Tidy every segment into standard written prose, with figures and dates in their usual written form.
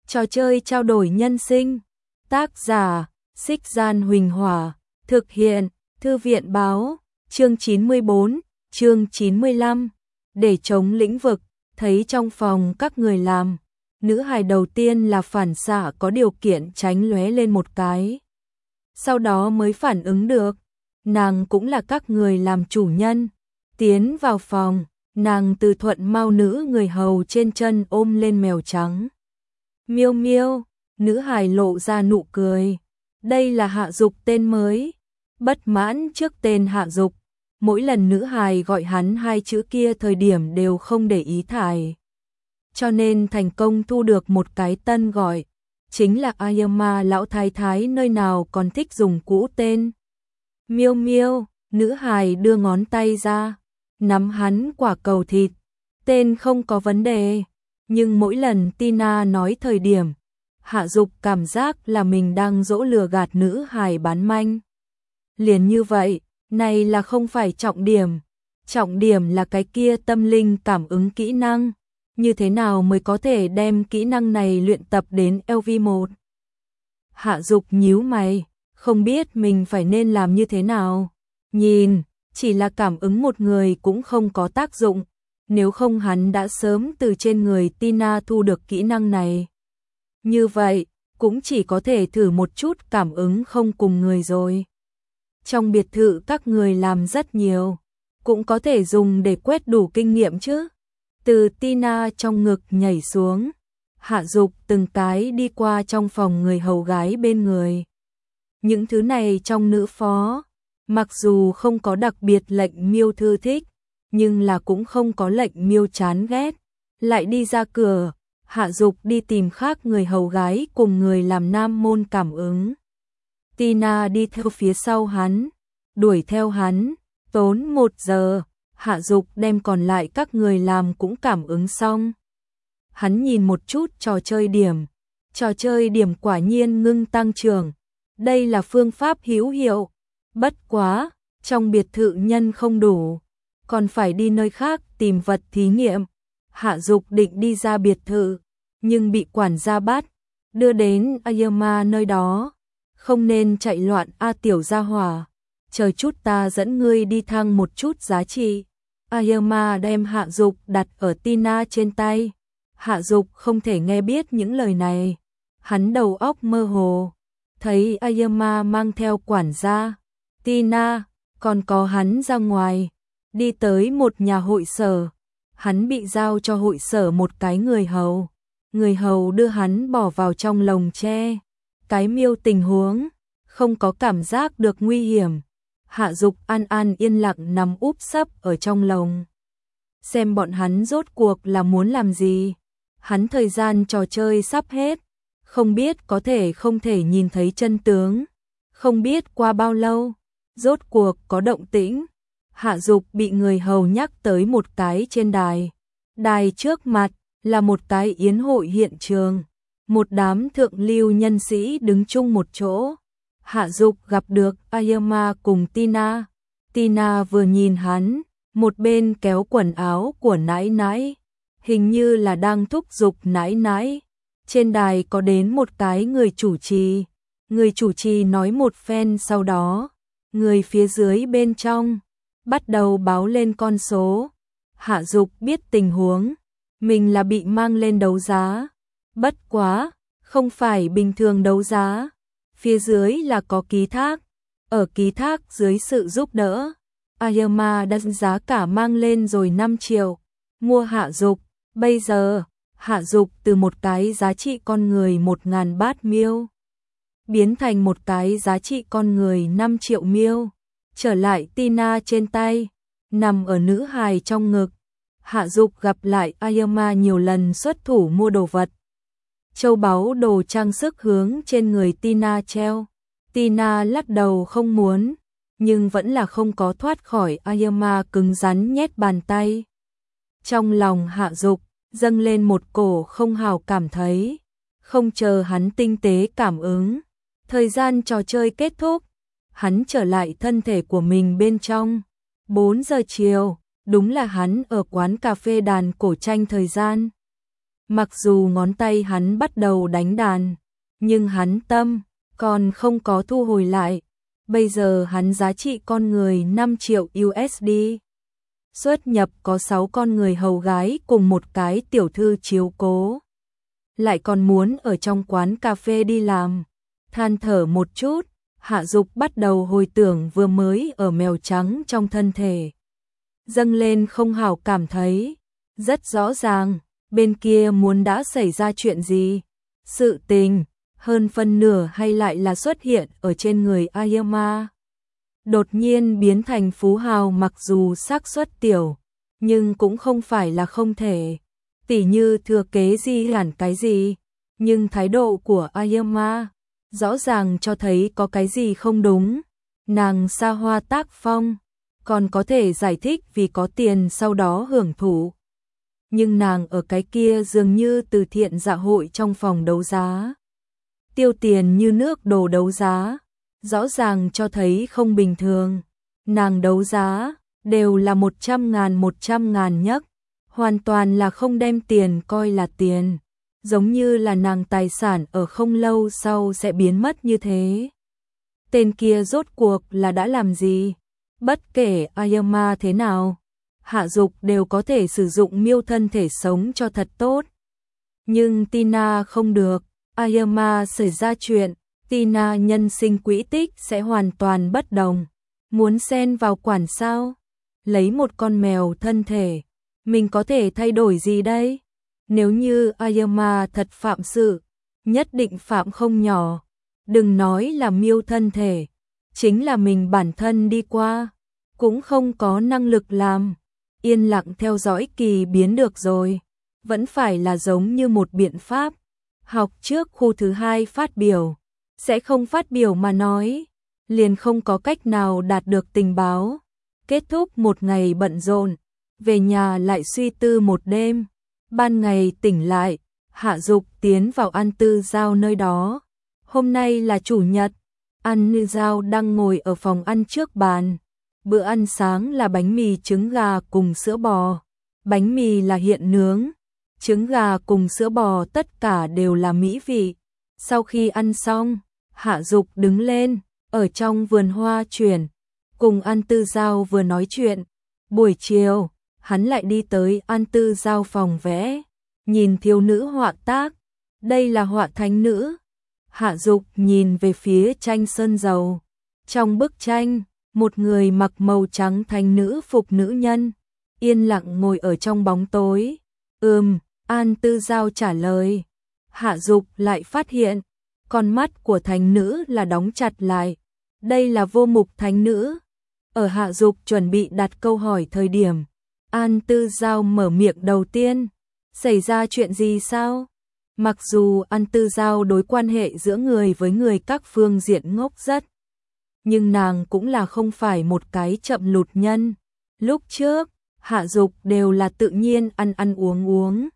Trò chơi trao đổi nhân sinh. Tác giả: Xích Gian Huỳnh Hỏa. Thực hiện: Thư viện báo. Chương 94, chương 95. Để chống lĩnh vực. Thấy trong phòng các người làm, nữ hài đầu tiên là phản xạ có điều kiện tránh lóe lên một cái. Sau đó mới phản ứng được, nàng cũng là các người làm chủ nhân. Tiến vào phòng, nàng từ thuận mau nữ người hầu trên chân ôm lên mèo trắng. Miêu miêu, nữ hài lộ ra nụ cười. Đây là Hạ Dục tên mới. Bất mãn trước tên Hạ Dục, mỗi lần nữ hài gọi hắn hai chữ kia thời điểm đều không để ý thải. Cho nên thành công thu được một cái tân gọi. Chính là Ayama lão thái thái nơi nào còn thích dùng cũ tên. Miêu miêu, nữ hài đưa ngón tay ra, nắm hắn quả cầu thịt. Tên không có vấn đề, nhưng mỗi lần Tina nói thời điểm, Hạ Dục cảm giác là mình đang dỗ lừa gạt nữ hài bán manh. Liền như vậy, này là không phải trọng điểm là cái kia tâm linh cảm ứng kỹ năng. Như thế nào mới có thể đem kỹ năng này luyện tập đến LV1? Hạ Dục nhíu mày, không biết mình phải nên làm như thế nào. Nhìn, chỉ là cảm ứng một người cũng không có tác dụng, nếu không hắn đã sớm từ trên người Tina thu được kỹ năng này. Như vậy, cũng chỉ có thể thử một chút cảm ứng không cùng người rồi. Trong biệt thự các người làm rất nhiều, cũng có thể dùng để quét đủ kinh nghiệm chứ. Từ Tina trong ngực nhảy xuống, Hạ Dục từng cái đi qua trong phòng người hầu gái bên người. Những thứ này trong nữ phó, mặc dù không có đặc biệt lệnh miêu thư thích, nhưng là cũng không có lệnh miêu chán ghét. Lại đi ra cửa, Hạ Dục đi tìm khác người hầu gái cùng người làm nam môn cảm ứng. Tina đi theo phía sau hắn, đuổi theo hắn, tốn 1 giờ. Hạ Dục đem còn lại các người làm cũng cảm ứng xong. Hắn nhìn một chút trò chơi điểm quả nhiên ngưng tăng trưởng. Đây là phương pháp hữu hiệu. Bất quá, trong biệt thự nhân không đủ, còn phải đi nơi khác tìm vật thí nghiệm. Hạ Dục định đi ra biệt thự, nhưng bị quản gia bắt, đưa đến Ayama nơi đó. Không nên chạy loạn a tiểu gia hỏa. Chờ chút ta dẫn ngươi đi thăng một chút giá trị. Ayama đem Hạ Dục đặt ở Tina trên tay. Hạ Dục không thể nghe biết những lời này. Hắn đầu óc mơ hồ. Thấy Ayama mang theo quản gia, Tina, còn có hắn ra ngoài. Đi tới một nhà hội sở. Hắn bị giao cho hội sở một cái người hầu. Người hầu đưa hắn bỏ vào trong lồng tre. Cái miêu tình huống, không có cảm giác được nguy hiểm. Hạ Dục an an yên lặng nằm úp sấp ở trong lồng. Xem bọn hắn rốt cuộc là muốn làm gì. Hắn thời gian trò chơi sắp hết, không biết có thể không thể nhìn thấy chân tướng. Không biết qua bao lâu, rốt cuộc có động tĩnh. Hạ Dục bị người hầu nhắc tới một cái trên đài. Đài trước mặt là một cái yến hội hiện trường. Một đám thượng lưu nhân sĩ đứng chung một chỗ. Hạ Dục gặp được Ayama cùng Tina. Tina vừa nhìn hắn, một bên kéo quần áo của nãi nãi, hình như là đang thúc giục nãi nãi. Trên đài có đến một cái người chủ trì. Người chủ trì nói một phen, sau đó người phía dưới bên trong bắt đầu báo lên con số. Hạ Dục biết tình huống, mình là bị mang lên đấu giá. Bất quá, không phải bình thường đấu giá. Phía dưới là có ký thác. Ở ký thác dưới sự giúp đỡ, Ayama đã giá cả mang lên rồi 5 triệu. Mua Hạ Dục. Bây giờ, Hạ Dục từ một cái giá trị con người 1.000 bát miêu, biến thành một cái giá trị con người 5 triệu miêu. Trở lại Tina trên tay, nằm ở nữ hài trong ngực. Hạ Dục gặp lại Ayama nhiều lần xuất thủ mua đồ vật. Châu báu đồ trang sức hướng trên người Tina treo. Tina lắc đầu không muốn, nhưng vẫn là không có thoát khỏi Ayama cứng rắn nhét bàn tay. Trong lòng Hạ Dục dâng lên một cổ không hào cảm thấy. Không chờ hắn tinh tế cảm ứng, thời gian trò chơi kết thúc, hắn trở lại thân thể của mình bên trong. 4 giờ chiều, đúng là hắn ở quán cà phê đàn cổ tranh thời gian. Mặc dù ngón tay hắn bắt đầu đánh đàn, nhưng hắn tâm còn không có thu hồi lại. Bây giờ hắn giá trị con người 5 triệu USD. Xuất nhập có 6 con người hầu gái cùng một cái tiểu thư chiếu cố. Lại còn muốn ở trong quán cà phê đi làm. Than thở một chút, Hạ Dục bắt đầu hồi tưởng vừa mới ở mèo trắng trong thân thể. Dâng lên không hảo cảm thấy. Rất rõ ràng, bên kia muốn đã xảy ra chuyện gì. Sự tình, hơn phân nửa hay lại là xuất hiện ở trên người Ayama. Đột nhiên biến thành phú hào mặc dù xác suất tiểu, nhưng cũng không phải là không thể. Tỉ như thừa kế gì hẳn cái gì, nhưng thái độ của Ayama rõ ràng cho thấy có cái gì không đúng. Nàng xa hoa tác phong, còn có thể giải thích vì có tiền sau đó hưởng thụ. Nhưng nàng ở cái kia dường như từ thiện dạ hội trong phòng đấu giá. Tiêu tiền như nước đồ đấu giá, rõ ràng cho thấy không bình thường. Nàng đấu giá, đều là 100.000 nhấc, hoàn toàn là không đem tiền coi là tiền. Giống như là nàng tài sản ở không lâu sau sẽ biến mất như thế. Tên kia rốt cuộc là đã làm gì? Bất kể Ayama thế nào, Hạ Dục đều có thể sử dụng miêu thân thể sống cho thật tốt. Nhưng Tina không được, Ayama xảy ra chuyện, Tina nhân sinh quỹ tích sẽ hoàn toàn bất đồng. Muốn xen vào quản sao? Lấy một con mèo thân thể, mình có thể thay đổi gì đây? Nếu như Ayama thật phạm sự, nhất định phạm không nhỏ. Đừng nói là miêu thân thể, chính là mình bản thân đi qua, cũng không có năng lực làm. Yên lặng theo dõi kỳ biến được rồi, vẫn phải là giống như một biện pháp. Học trước khu thứ 2 phát biểu, sẽ không phát biểu mà nói, liền không có cách nào đạt được tình báo. Kết thúc một ngày bận rộn, về nhà lại suy tư một đêm. Ban ngày tỉnh lại, Hạ Dục tiến vào An Tư Giao nơi đó. Hôm nay là chủ nhật, An Tư Giao đang ngồi ở phòng ăn trước bàn. Bữa ăn sáng là bánh mì trứng gà cùng sữa bò. Bánh mì là hiện nướng, trứng gà cùng sữa bò tất cả đều là mỹ vị. Sau khi ăn xong, Hạ Dục đứng lên, ở trong vườn hoa chuyển, cùng An Tư Giao vừa nói chuyện. Buổi chiều, hắn lại đi tới An Tư Giao phòng vẽ, nhìn thiếu nữ họa tác. Đây là họa thánh nữ. Hạ Dục nhìn về phía tranh sơn dầu. Trong bức tranh, một người mặc màu trắng thánh nữ phục nữ nhân, yên lặng ngồi ở trong bóng tối. An Tư Giao trả lời. Hạ Dục lại phát hiện, con mắt của thánh nữ là đóng chặt lại. Đây là vô mục thánh nữ. Ở Hạ Dục chuẩn bị đặt câu hỏi thời điểm, An Tư Giao mở miệng đầu tiên. Xảy ra chuyện gì sao? Mặc dù An Tư Giao đối quan hệ giữa người với người các phương diện ngốc rất, nhưng nàng cũng là không phải một cái chậm lụt nhân. Lúc trước, Hạ Dục đều là tự nhiên ăn uống,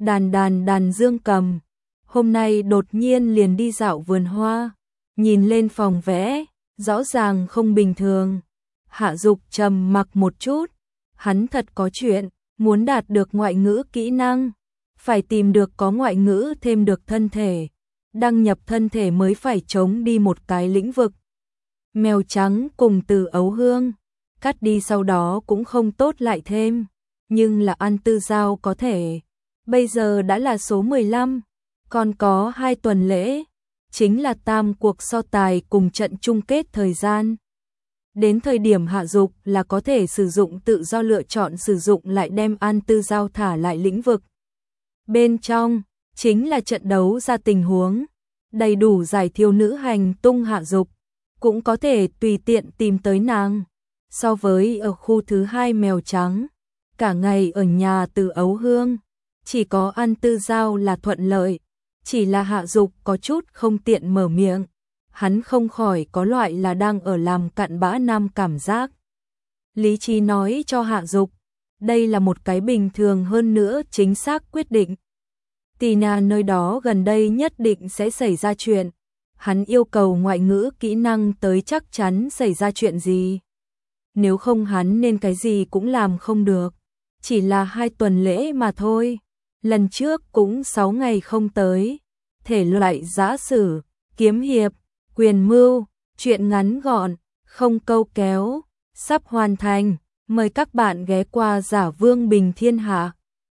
đàn dương cầm. Hôm nay đột nhiên liền đi dạo vườn hoa, nhìn lên phòng vẽ, rõ ràng không bình thường. Hạ Dục trầm mặc một chút, hắn thật có chuyện, muốn đạt được ngoại ngữ kỹ năng, phải tìm được có ngoại ngữ thêm được thân thể, đăng nhập thân thể mới phải chống đi một cái lĩnh vực. Mèo trắng cùng Từ Ấu Hương, cắt đi sau đó cũng không tốt lại thêm, nhưng là An Tư Giao có thể. Bây giờ đã là số 15, còn có 2 tuần lễ, chính là tam cuộc so tài cùng trận chung kết thời gian. Đến thời điểm Hạ Dục là có thể sử dụng tự do lựa chọn sử dụng lại đem An Tư Giao thả lại lĩnh vực. Bên trong, chính là trận đấu ra tình huống, đầy đủ giải thiếu nữ hành tung. Hạ Dục cũng có thể tùy tiện tìm tới nàng. So với ở khu thứ 2 mèo trắng, cả ngày ở nhà Từ Ấu Hương, chỉ có An Tư Giao là thuận lợi, chỉ là Hạ Dục có chút không tiện mở miệng. Hắn không khỏi có loại là đang ở làm cặn bã nam cảm giác. Lý trí nói cho Hạ Dục, đây là một cái bình thường hơn nữa chính xác quyết định. Tina nơi đó gần đây nhất định sẽ xảy ra chuyện. Hắn yêu cầu ngoại ngữ kỹ năng tới chắc chắn xảy ra chuyện gì. Nếu không hắn nên cái gì cũng làm không được. Chỉ là 2 tuần lễ mà thôi. lần trước cũng 6 ngày không tới. Thể loại giã sử, kiếm hiệp, quyền mưu, truyện ngắn gọn, không câu kéo, sắp hoàn thành. Mời các bạn ghé qua Giả Vương Bình Thiên Hạ.